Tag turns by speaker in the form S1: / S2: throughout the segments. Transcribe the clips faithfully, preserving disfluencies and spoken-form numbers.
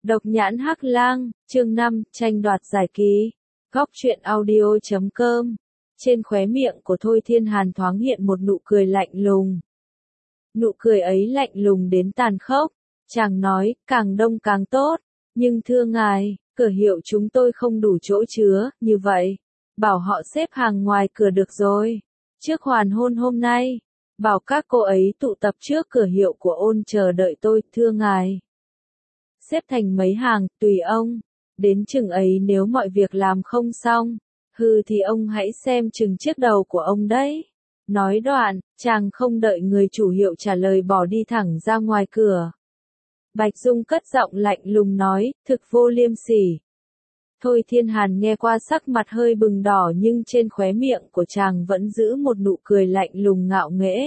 S1: Độc nhãn hắc lang, chương năm, tranh đoạt giải ký. Góc truyện audio chấm com. Trên khóe miệng của Thôi Thiên Hàn thoáng hiện một nụ cười lạnh lùng. Nụ cười ấy lạnh lùng đến tàn khốc. Chàng nói, càng đông càng tốt. Nhưng thưa ngài, cửa hiệu chúng tôi không đủ chỗ chứa, như vậy. Bảo họ xếp hàng ngoài cửa được rồi. Trước hoàn hôn hôm nay, bảo các cô ấy tụ tập trước cửa hiệu của ôn chờ đợi tôi, thưa ngài. Xếp thành mấy hàng, tùy ông. Đến chừng ấy nếu mọi việc làm không xong, hừ thì ông hãy xem chừng chiếc đầu của ông đấy. Nói đoạn, chàng không đợi người chủ hiệu trả lời bỏ đi thẳng ra ngoài cửa. Bạch Dung cất giọng lạnh lùng nói, thực vô liêm sỉ. Thôi Thiên Hàn nghe qua sắc mặt hơi bừng đỏ nhưng trên khóe miệng của chàng vẫn giữ một nụ cười lạnh lùng ngạo nghễ.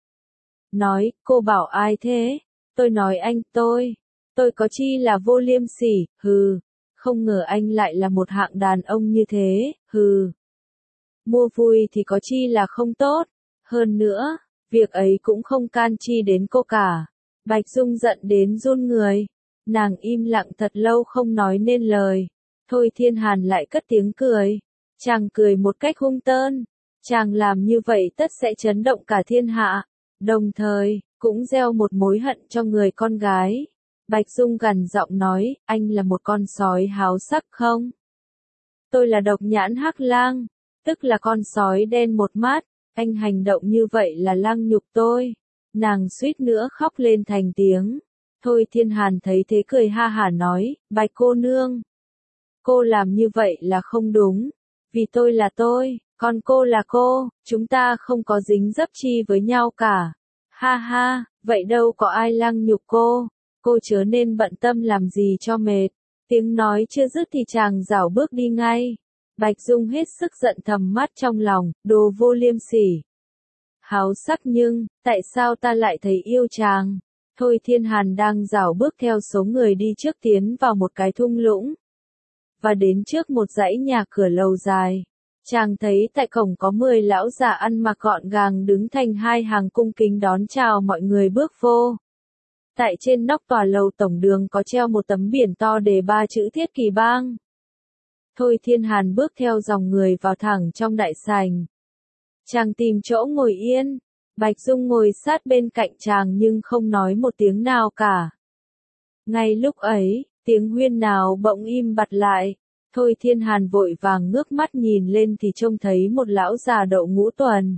S1: Nói, cô bảo ai thế? Tôi nói anh tôi. Tôi có chi là vô liêm sỉ, hừ. Không ngờ anh lại là một hạng đàn ông như thế, hừ. Mua vui thì có chi là không tốt. Hơn nữa, việc ấy cũng không can chi đến cô cả. Bạch Dung giận đến run người. Nàng im lặng thật lâu không nói nên lời. Thôi Thiên Hàn lại cất tiếng cười. Chàng cười một cách hung tợn. Chàng làm như vậy tất sẽ chấn động cả thiên hạ. Đồng thời, cũng gieo một mối hận cho người con gái. Bạch Dung gằn giọng nói, anh là một con sói háo sắc không? Tôi là độc nhãn hắc lang, tức là con sói đen một mắt, anh hành động như vậy là lăng nhục tôi. Nàng suýt nữa khóc lên thành tiếng. Thôi Thiên Hàn thấy thế cười ha hả nói, Bạch cô nương. Cô làm như vậy là không đúng, vì tôi là tôi, còn cô là cô, chúng ta không có dính dấp chi với nhau cả. Ha ha, vậy đâu có ai lăng nhục cô. Cô chớ nên bận tâm làm gì cho mệt. Tiếng nói chưa dứt thì chàng rảo bước đi ngay. Bạch Dung hết sức giận thầm mắt trong lòng, đồ vô liêm sỉ. Háo sắc nhưng, tại sao ta lại thấy yêu chàng? Thôi Thiên Hàn đang rảo bước theo số người đi trước tiến vào một cái thung lũng. Và đến trước một dãy nhà cửa lầu dài. Chàng thấy tại cổng có mười lão già ăn mặc gọn gàng đứng thành hai hàng cung kính đón chào mọi người bước vô. Tại trên nóc tòa lầu tổng đường có treo một tấm biển to đề ba chữ Thiết Kỳ Bang. Thôi Thiên Hàn bước theo dòng người vào thẳng trong đại sảnh. Chàng tìm chỗ ngồi yên. Bạch Dung ngồi sát bên cạnh chàng nhưng không nói một tiếng nào cả. Ngay lúc ấy, tiếng huyên náo bỗng im bặt lại. Thôi Thiên Hàn vội vàng ngước mắt nhìn lên thì trông thấy một lão già đậu ngũ tuần.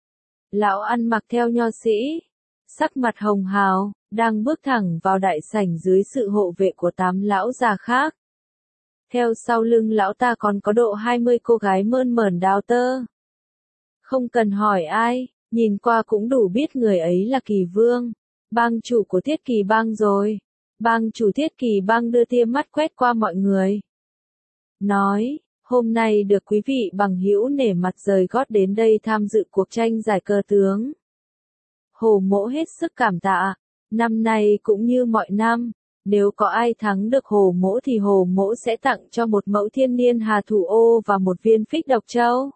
S1: Lão ăn mặc theo nho sĩ, sắc mặt hồng hào, đang bước thẳng vào đại sảnh dưới sự hộ vệ của tám lão già khác. Theo sau lưng lão ta còn có độ hai mươi cô gái mơn mởn đào tơ. Không cần hỏi ai, nhìn qua cũng đủ biết người ấy là Kỳ Vương, bang chủ của Thiết Kỳ Bang rồi. Bang chủ Thiết Kỳ Bang đưa tia mắt quét qua mọi người. Nói, hôm nay được quý vị bằng hữu nể mặt rời gót đến đây tham dự cuộc tranh giải cờ tướng. Hồ Mỗ hết sức cảm tạ, năm nay cũng như mọi năm, nếu có ai thắng được Hồ Mỗ thì Hồ Mỗ sẽ tặng cho một mẫu thiên niên hà thủ ô và một viên phích độc châu.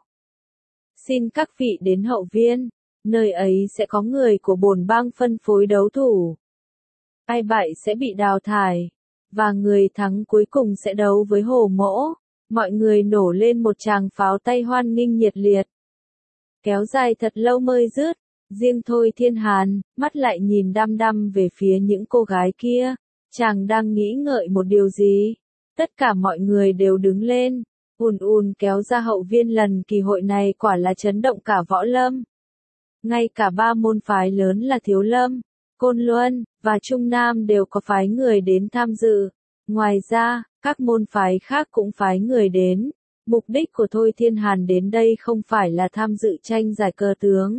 S1: Xin các vị đến hậu viên, nơi ấy sẽ có người của bổn bang phân phối đấu thủ. Ai bại sẽ bị đào thải, và người thắng cuối cùng sẽ đấu với Hồ Mỗ. Mọi người nổ lên một tràng pháo tay hoan nghênh nhiệt liệt. Kéo dài thật lâu mới dứt. Riêng Thôi Thiên Hàn, mắt lại nhìn đăm đăm về phía những cô gái kia. Chàng đang nghĩ ngợi một điều gì. Tất cả mọi người đều đứng lên, ùn ùn kéo ra hậu viên. Lần kỳ hội này quả là chấn động cả võ lâm. Ngay cả ba môn phái lớn là Thiếu Lâm, Côn Luân, và Trung Nam đều có phái người đến tham dự. Ngoài ra, các môn phái khác cũng phái người đến. Mục đích của Thôi Thiên Hàn đến đây không phải là tham dự tranh giải cờ tướng.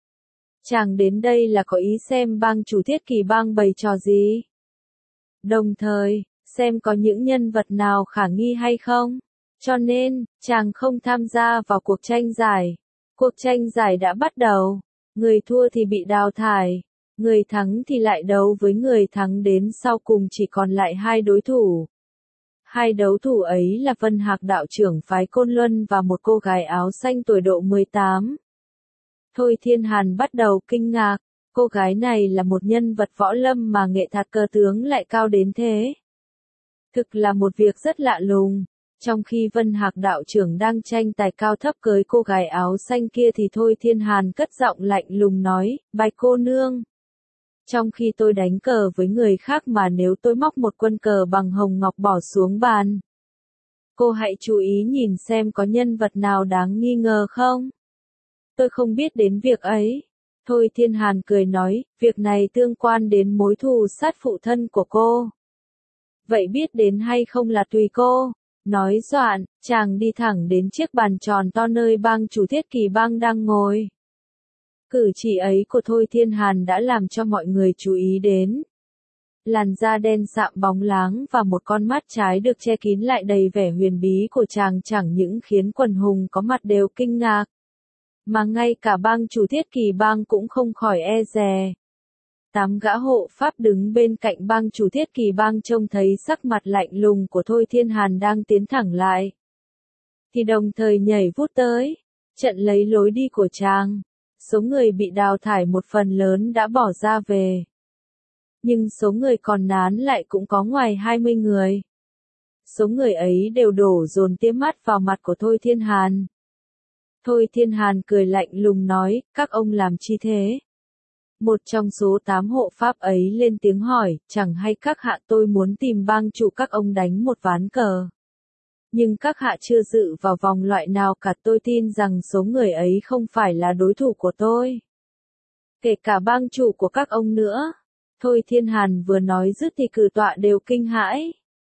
S1: Chàng đến đây là có ý xem bang chủ Thiết Kỳ Bang bày trò gì. Đồng thời, xem có những nhân vật nào khả nghi hay không. Cho nên, chàng không tham gia vào cuộc tranh giải. Cuộc tranh giải đã bắt đầu. Người thua thì bị đào thải. Người thắng thì lại đấu với người thắng, đến sau cùng chỉ còn lại hai đối thủ. Hai đấu thủ ấy là Vân Hạc đạo trưởng phái Côn Luân và một cô gái áo xanh tuổi độ mười tám. Thôi Thiên Hàn bắt đầu kinh ngạc, cô gái này là một nhân vật võ lâm mà nghệ thuật cờ tướng lại cao đến thế. Thực là một việc rất lạ lùng. Trong khi Vân Hạc đạo trưởng đang tranh tài cao thấp cưới cô gái áo xanh kia thì Thôi Thiên Hàn cất giọng lạnh lùng nói, bạch cô nương. Trong khi tôi đánh cờ với người khác mà nếu tôi móc một quân cờ bằng hồng ngọc bỏ xuống bàn. Cô hãy chú ý nhìn xem có nhân vật nào đáng nghi ngờ không? Tôi không biết đến việc ấy. Thôi Thiên Hàn cười nói, việc này tương quan đến mối thù sát phụ thân của cô. Vậy biết đến hay không là tùy cô. Nói đoạn, chàng đi thẳng đến chiếc bàn tròn to nơi bang chủ Thiết Kỳ Bang đang ngồi. Cử chỉ ấy của Thôi Thiên Hàn đã làm cho mọi người chú ý đến. Làn da đen sạm bóng láng và một con mắt trái được che kín lại đầy vẻ huyền bí của chàng chẳng những khiến quần hùng có mặt đều kinh ngạc. Mà ngay cả bang chủ Thiết Kỳ Bang cũng không khỏi e dè. Tám gã hộ pháp đứng bên cạnh bang chủ Thiết Kỳ Bang trông thấy sắc mặt lạnh lùng của Thôi Thiên Hàn đang tiến thẳng lại. Thì đồng thời nhảy vút tới, chặn lấy lối đi của chàng. Số người bị đào thải một phần lớn đã bỏ ra về. Nhưng số người còn nán lại cũng có ngoài hai mươi người. Số người ấy đều đổ dồn tia mắt vào mặt của Thôi Thiên Hàn. Thôi Thiên Hàn cười lạnh lùng nói, các ông làm chi thế? Một trong số tám hộ pháp ấy lên tiếng hỏi, chẳng hay các hạ tôi muốn tìm bang chủ các ông đánh một ván cờ. Nhưng các hạ chưa dự vào vòng loại nào cả, tôi tin rằng số người ấy không phải là đối thủ của tôi. Kể cả bang chủ của các ông nữa. Thôi Thiên Hàn vừa nói dứt thì cử tọa đều kinh hãi.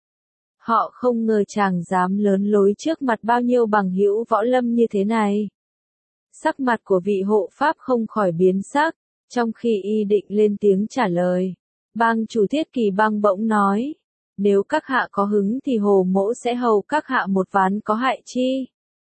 S1: Họ không ngờ chàng dám lớn lối trước mặt bao nhiêu bằng hữu võ lâm như thế này. Sắc mặt của vị hộ pháp không khỏi biến sắc, trong khi y định lên tiếng trả lời. Bang chủ Thiết Kỳ Bang bỗng nói, nếu các hạ có hứng thì Hồ Mỗ sẽ hầu các hạ một ván có hại chi.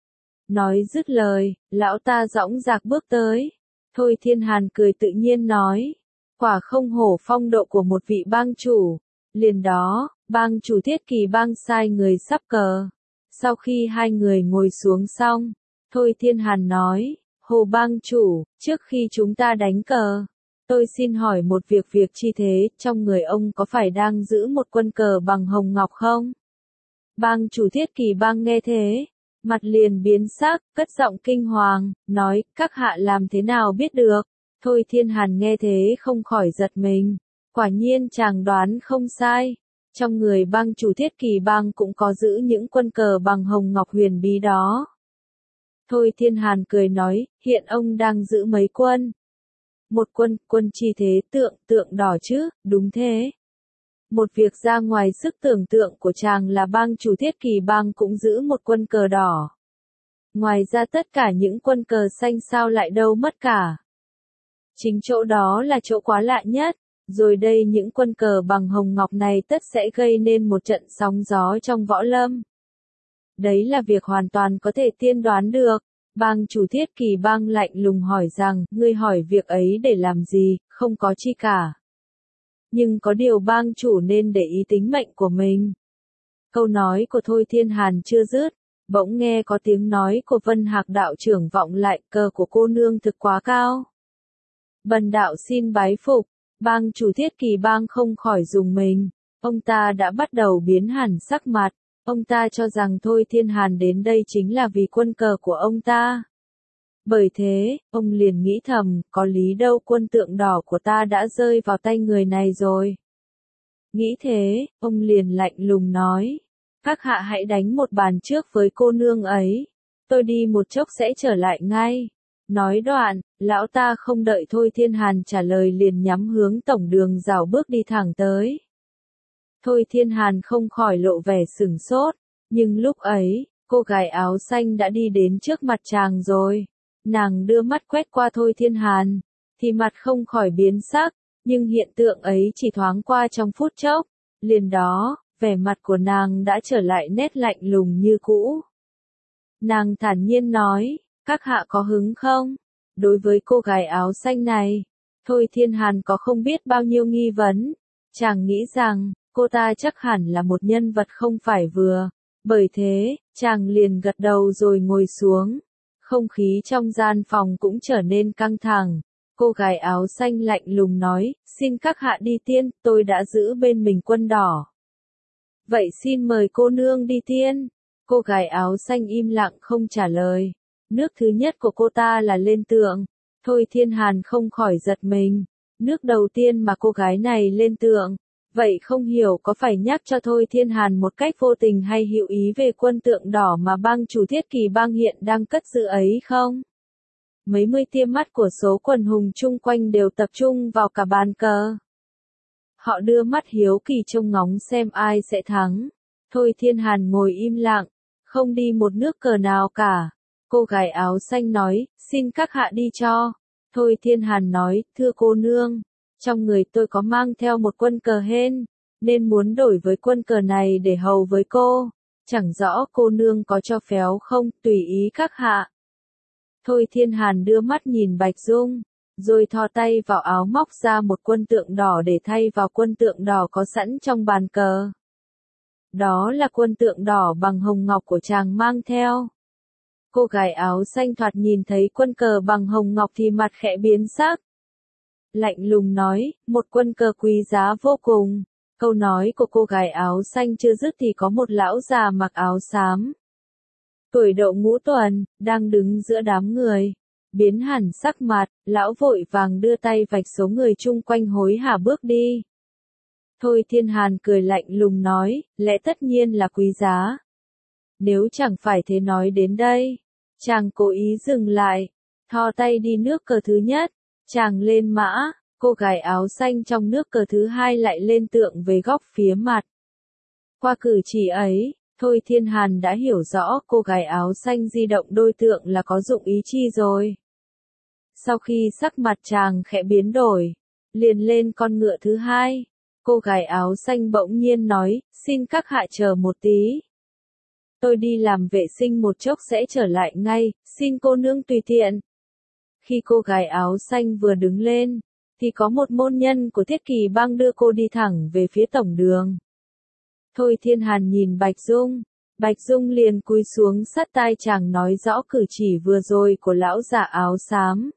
S1: Nói dứt lời, lão ta dõng dạc bước tới. Thôi Thiên Hàn cười tự nhiên nói, quả không hổ phong độ của một vị bang chủ. Liền đó, bang chủ Thiết Kỳ Bang sai người sắp cờ. Sau khi hai người ngồi xuống xong, Thôi Thiên Hàn nói, Hồ bang chủ, trước khi chúng ta đánh cờ, tôi xin hỏi một việc việc chi thế, trong người ông có phải đang giữ một quân cờ bằng hồng ngọc không? Bang chủ Thiết Kỳ Bang nghe thế, mặt liền biến sắc, cất giọng kinh hoàng, nói, các hạ làm thế nào biết được? Thôi Thiên Hàn nghe thế không khỏi giật mình, quả nhiên chàng đoán không sai. Trong người bang chủ Thiết Kỳ Bang cũng có giữ những quân cờ bằng hồng ngọc huyền bí đó. Thôi Thiên Hàn cười nói, hiện ông đang giữ mấy quân? Một quân, quân chi thế tượng, tượng đỏ chứ, đúng thế. Một việc ra ngoài sức tưởng tượng của chàng là bang chủ Thiết Kỳ Bang cũng giữ một quân cờ đỏ. Ngoài ra tất cả những quân cờ xanh sao lại đâu mất cả. Chính chỗ đó là chỗ quá lạ nhất. Rồi đây những quân cờ bằng hồng ngọc này tất sẽ gây nên một trận sóng gió trong võ lâm. Đấy là việc hoàn toàn có thể tiên đoán được. Bang chủ Thiết Kỳ Bang lạnh lùng hỏi rằng, ngươi hỏi việc ấy để làm gì, không có chi cả. Nhưng có điều bang chủ nên để ý tính mệnh của mình. Câu nói của Thôi Thiên Hàn chưa dứt, bỗng nghe có tiếng nói của Vân Hạc đạo trưởng vọng lại, cờ của cô nương thực quá cao. Bần đạo xin bái phục. Bang chủ Thiết Kỳ Bang không khỏi rùng mình, ông ta đã bắt đầu biến hẳn sắc mặt, ông ta cho rằng Thôi Thiên Hàn đến đây chính là vì quân cờ của ông ta. Bởi thế, ông liền nghĩ thầm, có lý đâu quân tượng đỏ của ta đã rơi vào tay người này rồi. Nghĩ thế, ông liền lạnh lùng nói, các hạ hãy đánh một bàn trước với cô nương ấy, tôi đi một chốc sẽ trở lại ngay. Nói đoạn, lão ta không đợi Thôi Thiên Hàn trả lời liền nhắm hướng tổng đường rào bước đi thẳng tới. Thôi Thiên Hàn không khỏi lộ vẻ sửng sốt, nhưng lúc ấy, cô gái áo xanh đã đi đến trước mặt chàng rồi. Nàng đưa mắt quét qua Thôi Thiên Hàn, thì mặt không khỏi biến sắc, nhưng hiện tượng ấy chỉ thoáng qua trong phút chốc. Liền đó, vẻ mặt của nàng đã trở lại nét lạnh lùng như cũ. Nàng thản nhiên nói, các hạ có hứng không? Đối với cô gái áo xanh này, Thôi Thiên Hàn có không biết bao nhiêu nghi vấn. Chàng nghĩ rằng, cô ta chắc hẳn là một nhân vật không phải vừa. Bởi thế, chàng liền gật đầu rồi ngồi xuống. Không khí trong gian phòng cũng trở nên căng thẳng. Cô gái áo xanh lạnh lùng nói, xin các hạ đi tiên, tôi đã giữ bên mình quân đỏ. Vậy xin mời cô nương đi tiên. Cô gái áo xanh im lặng không trả lời. Nước thứ nhất của cô ta là lên tượng. Thôi Thiên Hàn không khỏi giật mình. Nước đầu tiên mà cô gái này lên tượng. Vậy không hiểu có phải nhắc cho Thôi Thiên Hàn một cách vô tình hay hữu ý về quân tượng đỏ mà bang chủ Thiết Kỳ bang hiện đang cất giữ ấy không? Mấy mươi tia mắt của số quần hùng chung quanh đều tập trung vào cả bàn cờ. Họ đưa mắt hiếu kỳ trông ngóng xem ai sẽ thắng. Thôi Thiên Hàn ngồi im lặng, không đi một nước cờ nào cả. Cô gái áo xanh nói, xin các hạ đi cho. Thôi Thiên Hàn nói, thưa cô nương, trong người tôi có mang theo một quân cờ hên, nên muốn đổi với quân cờ này để hầu với cô. Chẳng rõ cô nương có cho phép không, tùy ý các hạ. Thôi Thiên Hàn đưa mắt nhìn Bạch Dung, rồi thò tay vào áo móc ra một quân tượng đỏ để thay vào quân tượng đỏ có sẵn trong bàn cờ. Đó là quân tượng đỏ bằng hồng ngọc của chàng mang theo. Cô gái áo xanh thoạt nhìn thấy quân cờ bằng hồng ngọc thì mặt khẽ biến sắc. Lạnh lùng nói, một quân cờ quý giá vô cùng. Câu nói của cô gái áo xanh chưa dứt thì có một lão già mặc áo xám, tuổi độ ngũ tuần, đang đứng giữa đám người. Biến hẳn sắc mặt, lão vội vàng đưa tay vạch số người chung quanh hối hả bước đi. Thôi Thiên Hàn cười lạnh lùng nói, lẽ tất nhiên là quý giá. Nếu chẳng phải thế nói đến đây. Chàng cố ý dừng lại, thò tay đi nước cờ thứ nhất, chàng lên mã, cô gái áo xanh trong nước cờ thứ hai lại lên tượng về góc phía mặt. Qua cử chỉ ấy, Thôi Thiên Hàn đã hiểu rõ cô gái áo xanh di động đôi tượng là có dụng ý chi rồi. Sau khi sắc mặt chàng khẽ biến đổi, liền lên con ngựa thứ hai, cô gái áo xanh bỗng nhiên nói, xin các hạ chờ một tí. Tôi đi làm vệ sinh một chốc sẽ trở lại ngay, xin cô nương tùy tiện. Khi cô gái áo xanh vừa đứng lên, thì có một môn nhân của Thiết Kỳ bang đưa cô đi thẳng về phía tổng đường. Thôi Thiên Hàn nhìn Bạch Dung, Bạch Dung liền cúi xuống sát tai chàng nói rõ cử chỉ vừa rồi của lão già áo xám.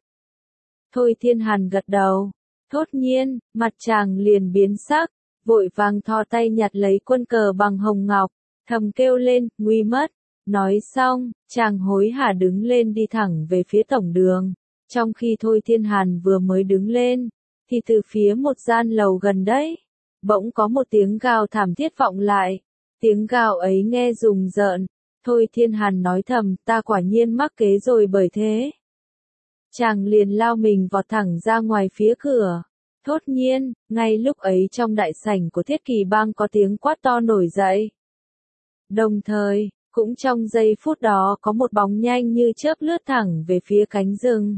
S1: Thôi Thiên Hàn gật đầu, thốt nhiên, mặt chàng liền biến sắc, vội vàng thò tay nhặt lấy quân cờ bằng hồng ngọc, thầm kêu lên, nguy mất. Nói xong, chàng hối hả đứng lên đi thẳng về phía tổng đường. Trong khi Thôi Thiên Hàn vừa mới đứng lên, thì từ phía một gian lầu gần đấy, bỗng có một tiếng gào thảm thiết vọng lại. Tiếng gào ấy nghe rùng rợn. Thôi Thiên Hàn nói thầm, ta quả nhiên mắc kế rồi bởi thế. Chàng liền lao mình vọt thẳng ra ngoài phía cửa. Thốt nhiên, ngay lúc ấy trong đại sảnh của Thiết Kỳ bang có tiếng quát to nổi dậy. Đồng thời, cũng trong giây phút đó có một bóng nhanh như chớp lướt thẳng về phía cánh rừng.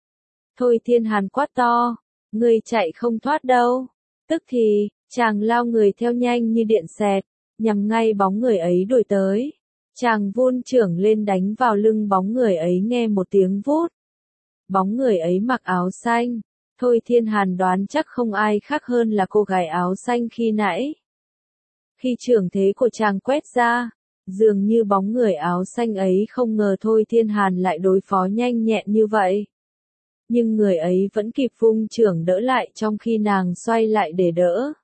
S1: Thôi Thiên Hàn quát to, người chạy không thoát đâu. Tức thì, chàng lao người theo nhanh như điện xẹt, nhằm ngay bóng người ấy đuổi tới. Chàng vun chưởng lên đánh vào lưng bóng người ấy nghe một tiếng vút. Bóng người ấy mặc áo xanh. Thôi Thiên Hàn đoán chắc không ai khác hơn là cô gái áo xanh khi nãy. Khi chưởng thế của chàng quét ra, dường như bóng người áo xanh ấy không ngờ Thôi Thiên Hàn lại đối phó nhanh nhẹn như vậy. Nhưng người ấy vẫn kịp vung chưởng đỡ lại trong khi nàng xoay lại để đỡ.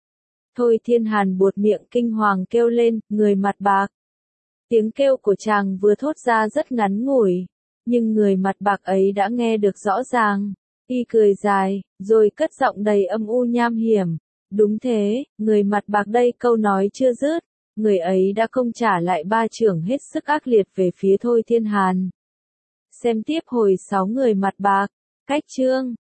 S1: Thôi Thiên Hàn buột miệng kinh hoàng kêu lên, người mặt bạc. Tiếng kêu của chàng vừa thốt ra rất ngắn ngủi, nhưng người mặt bạc ấy đã nghe được rõ ràng. Y cười dài, rồi cất giọng đầy âm u nham hiểm. Đúng thế, người mặt bạc đây câu nói chưa dứt, người ấy đã công trả lại ba chưởng hết sức ác liệt về phía Thôi Thiên Hàn. Xem tiếp hồi sáu người mặt bạc, cách chương.